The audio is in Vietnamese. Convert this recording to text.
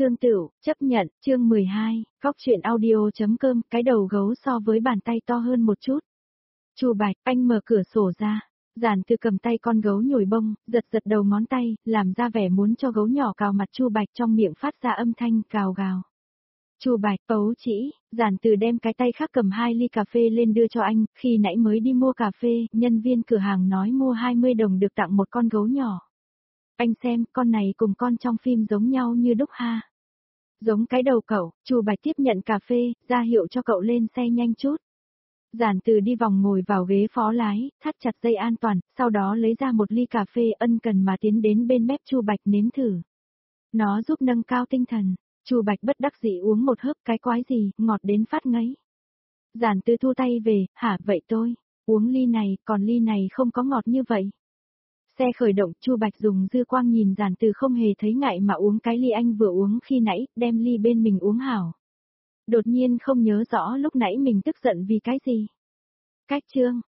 Tương Tửu, chấp nhận, chương 12, góc truyện audio.com, cái đầu gấu so với bàn tay to hơn một chút. Chu Bạch, anh mở cửa sổ ra. Giản Từ cầm tay con gấu nhồi bông, giật giật đầu ngón tay, làm ra vẻ muốn cho gấu nhỏ cào mặt Chu Bạch, trong miệng phát ra âm thanh cào gào. Chu Bạch, ấu chỉ, Giản Từ đem cái tay khác cầm 2 ly cà phê lên đưa cho anh, khi nãy mới đi mua cà phê, nhân viên cửa hàng nói mua 20 đồng được tặng một con gấu nhỏ. Anh xem, con này cùng con trong phim giống nhau như đúc ha. Giống cái đầu cậu, Chu Bạch tiếp nhận cà phê, ra hiệu cho cậu lên xe nhanh chút. Giản Từ đi vòng ngồi vào ghế phó lái, thắt chặt dây an toàn, sau đó lấy ra một ly cà phê ân cần mà tiến đến bên mép Chu Bạch nếm thử. Nó giúp nâng cao tinh thần. Chu Bạch bất đắc dĩ uống một hớp, cái quái gì, ngọt đến phát ngấy. Giản Từ thu tay về, hả vậy tôi, uống ly này, còn ly này không có ngọt như vậy. Xe khởi động, Chu Bạch dùng dư quang nhìn Giản Từ không hề thấy ngại mà uống cái ly anh vừa uống khi nãy, đem ly bên mình uống hảo. Đột nhiên không nhớ rõ lúc nãy mình tức giận vì cái gì. Cách chương,